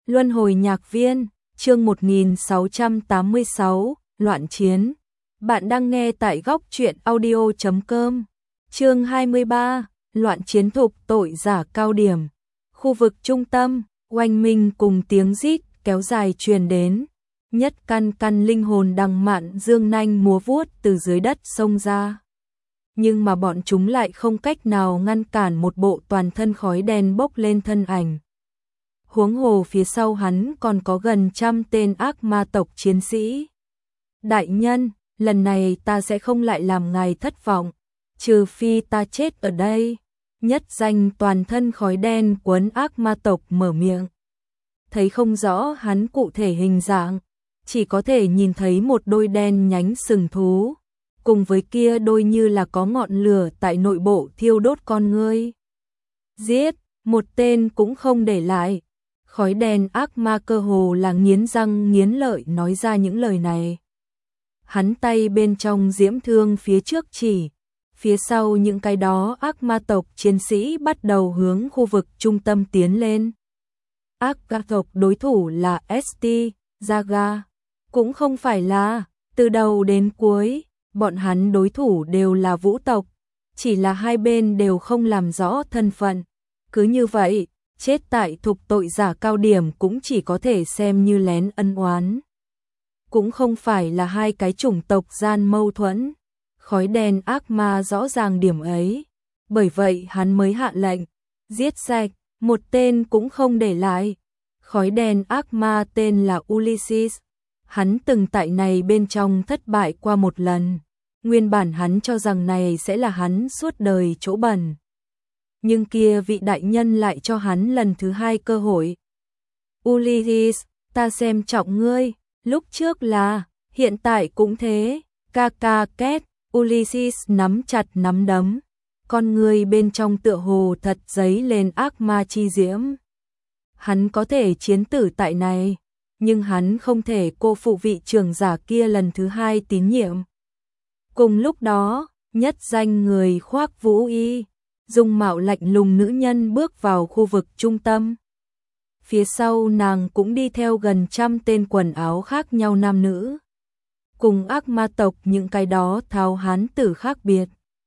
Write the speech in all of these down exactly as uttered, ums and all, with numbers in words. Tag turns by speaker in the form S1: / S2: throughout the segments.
S1: Luân hồi nhạc viên, chương một nghìn sáu trăm tám mươi sáu, Loạn chiến. Bạn đang nghe tại góc truyện audio chấm com. Chương hai mươi ba, Loạn chiến thục tội giả cao điểm. Khu vực trung tâm, oanh minh cùng tiếng rít kéo dài truyền đến. Nhất căn căn linh hồn đằng mạn dương nanh múa vuốt từ dưới đất xông ra. Nhưng mà bọn chúng lại không cách nào ngăn cản một bộ toàn thân khói đen bốc lên thân ảnh. Huống hồ phía sau hắn còn có gần trăm tên ác ma tộc chiến sĩ. Đại nhân, lần này ta sẽ không lại làm ngài thất vọng, trừ phi ta chết ở đây. Nhất danh toàn thân khói đen quấn ác ma tộc mở miệng. Thấy không rõ hắn cụ thể hình dạng, chỉ có thể nhìn thấy một đôi đen nhánh sừng thú, cùng với kia đôi như là có ngọn lửa tại nội bộ thiêu đốt con ngươi. Giết, một tên cũng không để lại. Khói đen ác ma cơ hồ là nghiến răng nghiến lợi nói ra những lời này. Hắn tay bên trong diễm thương phía trước chỉ, phía sau những cái đó ác ma tộc chiến sĩ bắt đầu hướng khu vực trung tâm tiến lên. Ác ma tộc đối thủ là ét tê, Zaga, cũng không phải là, từ đầu đến cuối, bọn hắn đối thủ đều là vũ tộc, chỉ là hai bên đều không làm rõ thân phận. Cứ như vậy, chết tại thục tội giả cao điểm cũng chỉ có thể xem như lén ân oán. Cũng không phải là hai cái chủng tộc gian mâu thuẫn. Khói đen ác ma rõ ràng điểm ấy. Bởi vậy hắn mới hạ lệnh, giết sạch, một tên cũng không để lại. Khói đen ác ma tên là Ulysses. Hắn từng tại này bên trong thất bại qua một lần. Nguyên bản hắn cho rằng này sẽ là hắn suốt đời chỗ bẩn. Nhưng kia vị đại nhân lại cho hắn lần thứ hai cơ hội. Ulysses, ta xem trọng ngươi, lúc trước là, hiện tại cũng thế, ca ca két, Ulysses nắm chặt nắm đấm, con người bên trong tựa hồ thật giấy lên ác ma chi diễm. Hắn có thể chiến tử tại này, nhưng hắn không thể cô phụ vị trưởng giả kia lần thứ hai tín nhiệm. Cùng lúc đó, nhất danh người khoác vũ y, dung mạo lạnh lùng nữ nhân bước vào khu vực trung tâm. Phía sau nàng cũng đi theo gần trăm tên quần áo khác nhau nam nữ. Cùng ác ma tộc những cái đó tháo hán tử khác biệt.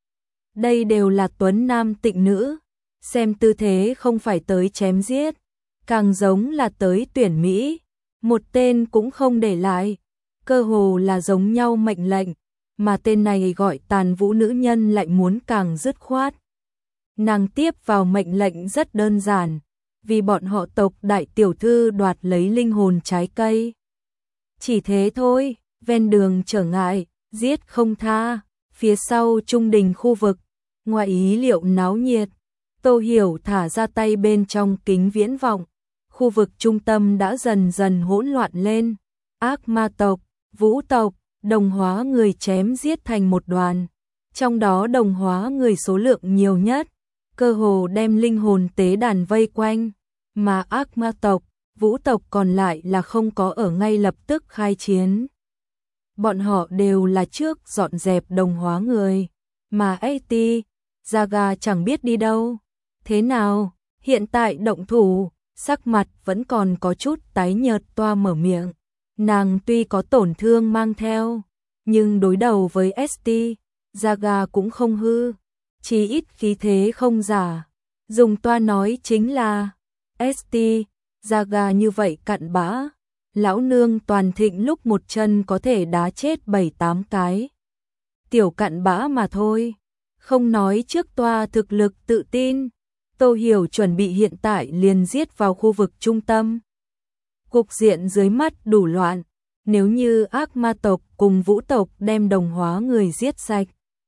S1: Đây đều là tuấn nam tịnh nữ, xem tư thế không phải tới chém giết, càng giống là tới tuyển mỹ, một tên cũng không để lại, cơ hồ là giống nhau mệnh lệnh, mà tên này gọi Tàn Vũ nữ nhân lại muốn càng dứt khoát. Nàng tiếp vào mệnh lệnh rất đơn giản, vì bọn họ tộc đại tiểu thư đoạt lấy linh hồn trái cây. Chỉ thế thôi, ven đường trở ngại, giết không tha, phía sau trung đình khu vực, ngoài ý liệu náo nhiệt, Tô Hiểu thả ra tay bên trong kính viễn vọng, khu vực trung tâm đã dần dần hỗn loạn lên, ác ma tộc, vũ tộc, đồng hóa người chém giết thành một đoàn, trong đó đồng hóa người số lượng nhiều nhất. Cơ hồ đem linh hồn tế đàn vây quanh, mà ác ma tộc, vũ tộc còn lại là không có ở ngay lập tức khai chiến. Bọn họ đều là trước dọn dẹp đồng hóa người, mà a tê, Zaga chẳng biết đi đâu. Thế nào, hiện tại động thủ, sắc mặt vẫn còn có chút tái nhợt toa mở miệng. Nàng tuy có tổn thương mang theo, nhưng đối đầu với ét tê, Zaga cũng không hư. Chỉ ít khí thế không giả, dùng toa nói chính là ét tê, Zaga như vậy cặn bã, lão nương toàn thịnh lúc một chân có thể đá chết bảy tám cái. Tiểu cặn bã mà thôi, không nói trước toa thực lực tự tin, Tô Hiểu chuẩn bị hiện tại liền giết vào khu vực trung tâm. Cục diện dưới mắt đủ loạn, nếu như ác ma tộc cùng vũ tộc đem đồng hóa người giết sạch.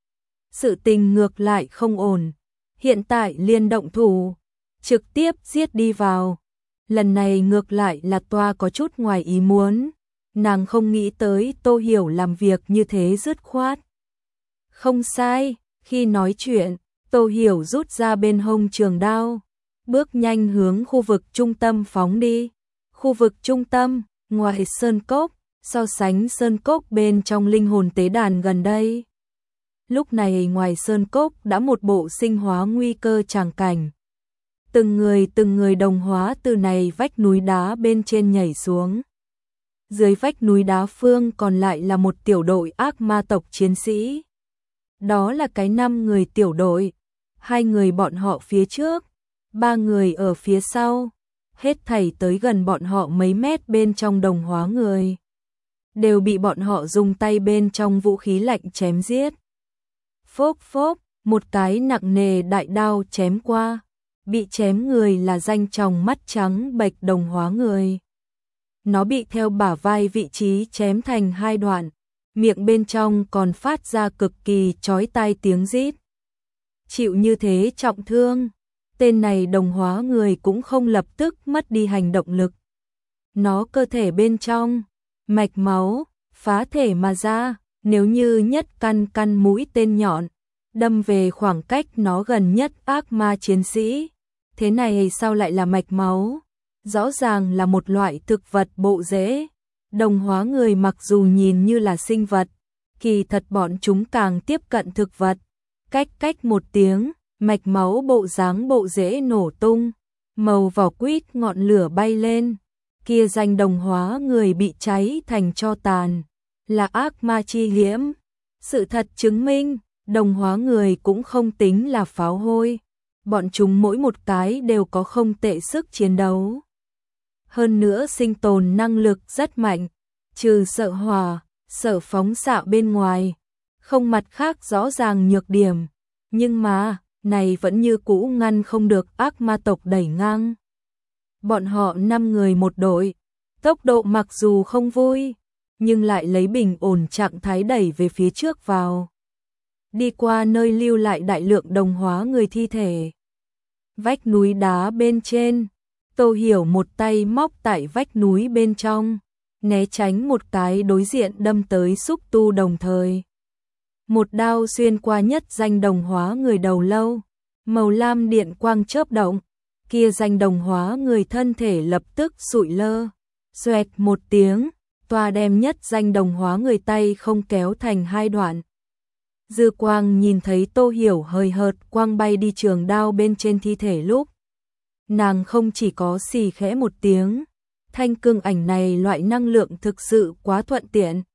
S1: Sự tình ngược lại không ổn, hiện tại liên động thủ, trực tiếp giết đi vào. Lần này ngược lại là toa có chút ngoài ý muốn, nàng không nghĩ tới Tô Hiểu làm việc như thế dứt khoát. Không sai, khi nói chuyện, Tô Hiểu rút ra bên hông trường đao, bước nhanh hướng khu vực trung tâm phóng đi. Khu vực trung tâm, ngoài sơn cốc, so sánh sơn cốc bên trong linh hồn tế đàn gần đây. Lúc này ngoài sơn cốc đã một bộ sinh hóa nguy cơ tràng cảnh. Từng người từng người đồng hóa từ này vách núi đá bên trên nhảy xuống. Dưới vách núi đá phương còn lại là một tiểu đội ác ma tộc chiến sĩ. Đó là cái năm người tiểu đội, hai người bọn họ phía trước, ba người ở phía sau, hết thảy tới gần bọn họ mấy mét bên trong đồng hóa người. Đều bị bọn họ dùng tay bên trong vũ khí lạnh chém giết. Phốp phốp, một cái nặng nề đại đao chém qua, bị chém người là danh tròng mắt trắng bệch đồng hóa người. Nó bị theo bả vai vị trí chém thành hai đoạn, miệng bên trong còn phát ra cực kỳ chói tai tiếng rít. Chịu như thế trọng thương, tên này đồng hóa người cũng không lập tức mất đi hành động lực. Nó cơ thể bên trong, mạch máu, phá thể mà ra, nếu như nhất căn căn mũi tên nhọn, đâm về khoảng cách nó gần nhất ác ma chiến sĩ. Thế này sao lại là mạch máu? Rõ ràng là một loại thực vật bộ rễ. Đồng hóa người mặc dù nhìn như là sinh vật, kỳ thật bọn chúng càng tiếp cận thực vật. Cách cách một tiếng, mạch máu bộ dáng bộ rễ nổ tung, màu vỏ quýt ngọn lửa bay lên. Kia danh đồng hóa người bị cháy thành tro tàn, là ác ma chi hiểm. Sự thật chứng minh, đồng hóa người cũng không tính là pháo hôi. Bọn chúng mỗi một cái đều có không tệ sức chiến đấu. Hơn nữa sinh tồn năng lực rất mạnh, trừ sợ hỏa, sợ phóng xạ bên ngoài, không mặt khác rõ ràng nhược điểm. Nhưng mà, này vẫn như cũ ngăn không được ác ma tộc đẩy ngang. Bọn họ năm người một đội, tốc độ mặc dù không vui, nhưng lại lấy bình ổn trạng thái đẩy về phía trước vào. Đi qua nơi lưu lại đại lượng đồng hóa người thi thể. Vách núi đá bên trên, Tô Hiểu một tay móc tại vách núi bên trong, né tránh một cái đối diện đâm tới xúc tu đồng thời. Một đao xuyên qua nhất danh đồng hóa người đầu lâu, màu lam điện quang chớp động, kia danh đồng hóa người thân thể lập tức sụi lơ, xoẹt một tiếng, toa đem nhất danh đồng hóa người tay không kéo thành hai đoạn. Dư quang nhìn thấy Tô Hiểu hơi hợt quang bay đi trường đao bên trên thi thể lúc. Nàng không chỉ có xì khẽ một tiếng, thanh cương ảnh này loại năng lượng thực sự quá thuận tiện.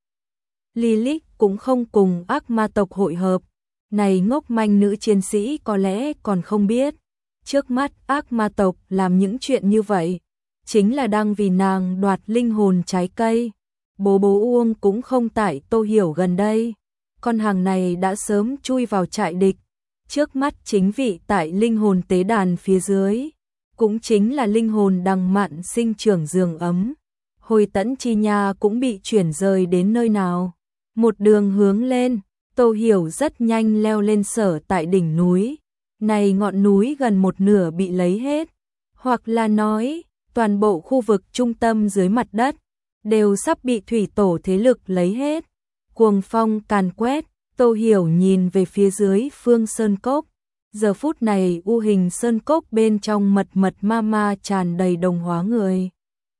S1: Lilith cũng không cùng ác ma tộc hội hợp, này ngốc manh nữ chiến sĩ có lẽ còn không biết. Trước mắt ác ma tộc làm những chuyện như vậy, chính là đang vì nàng đoạt linh hồn trái cây. Bố bố Uông cũng không tại Tô Hiểu gần đây. Con hàng này đã sớm chui vào trại địch, trước mắt chính vị tại linh hồn tế đàn phía dưới, cũng chính là linh hồn đằng mạn sinh trưởng giường ấm. Hồi Tẫn Chi Nha cũng bị chuyển rời đến nơi nào. Một đường hướng lên, Tô Hiểu rất nhanh leo lên sở tại đỉnh núi. Này ngọn núi gần một nửa bị lấy hết, hoặc là nói, toàn bộ khu vực trung tâm dưới mặt đất, đều sắp bị thủy tổ thế lực lấy hết. Cuồng phong càn quét, Tô Hiểu nhìn về phía dưới phương sơn cốc. Giờ phút này u hình sơn cốc bên trong mật mật ma ma tràn đầy đồng hóa người.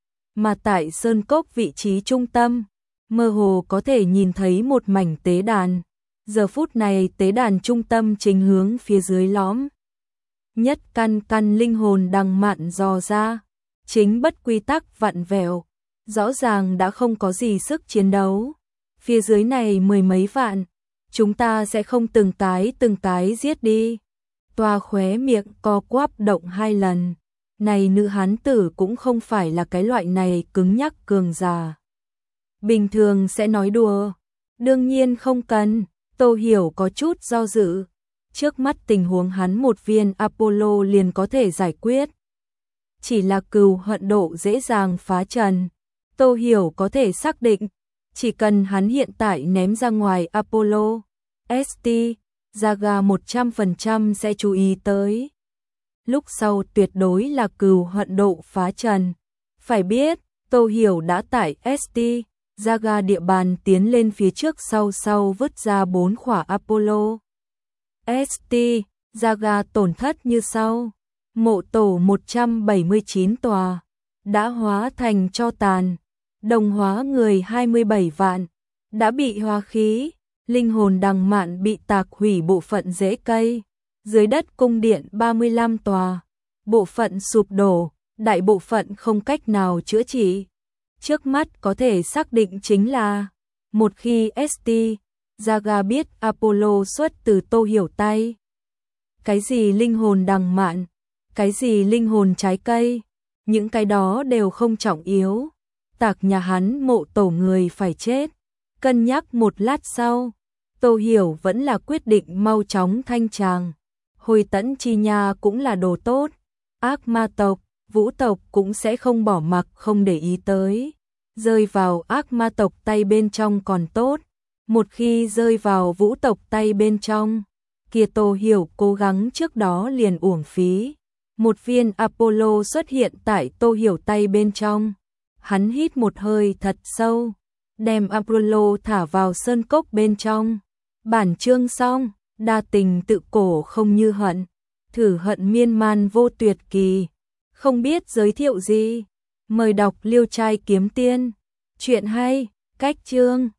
S1: Mà tại sơn cốc vị trí trung tâm, mơ hồ có thể nhìn thấy một mảnh tế đàn. Giờ phút này tế đàn trung tâm chính hướng phía dưới lõm. Nhất căn căn linh hồn đằng mạn dò ra, chính bất quy tắc vặn vẹo, rõ ràng đã không có gì sức chiến đấu. Phía dưới này mười mấy vạn, chúng ta sẽ không từng cái từng cái giết đi. Toa khóe miệng co quắp động hai lần. Này nữ hán tử cũng không phải là cái loại này cứng nhắc cường già. Bình thường sẽ nói đùa. Đương nhiên không cần, Tô Hiểu có chút do dự. Trước mắt tình huống hắn một viên Apollo liền có thể giải quyết. Chỉ là cừu hận độ dễ dàng phá trần. Tô Hiểu có thể xác định, chỉ cần hắn hiện tại ném ra ngoài Apollo, ét tê, Jaga một trăm phần trăm sẽ chú ý tới. Lúc sau tuyệt đối là cừu hận độ phá trần. Phải biết, Tô Hiểu đã tải ét tê, Jaga địa bàn tiến lên phía trước sau sau vứt ra bốn khỏa Apollo. ét tê, Jaga tổn thất như sau. Mộ tổ một trăm bảy mươi chín tòa, đã hóa thành tro tàn. Đồng hóa người hai mươi bảy vạn, đã bị hóa khí. Linh hồn đằng mạn bị tạc hủy bộ phận rễ cây. Dưới đất cung điện ba mươi lăm tòa, bộ phận sụp đổ, đại bộ phận không cách nào chữa trị. Trước mắt có thể xác định chính là, một khi ét tê, Jaga biết Apollo xuất từ Tô Hiểu tay. Cái gì linh hồn đằng mạn, cái gì linh hồn trái cây, những cái đó đều không trọng yếu. Tạc nhà hắn mộ tổ người phải chết. Cân nhắc một lát sau, Tô Hiểu vẫn là quyết định mau chóng thanh tràng. Hồi Tẫn Chi Nha cũng là đồ tốt, ác ma tộc, vũ tộc cũng sẽ không bỏ mặc không để ý tới. Rơi vào ác ma tộc tay bên trong còn tốt, một khi rơi vào vũ tộc tay bên trong, kia Tô Hiểu cố gắng trước đó liền uổng phí. Một viên Apollo xuất hiện tại Tô Hiểu tay bên trong. Hắn hít một hơi thật sâu, đem Apollo thả vào sơn cốc bên trong. Bản chương xong, đa tình tự cổ không như hận, thử hận miên man vô tuyệt kỳ. Không biết giới thiệu gì, mời đọc Liêu Trai Kiếm Tiên. Chuyện hay, cách chương.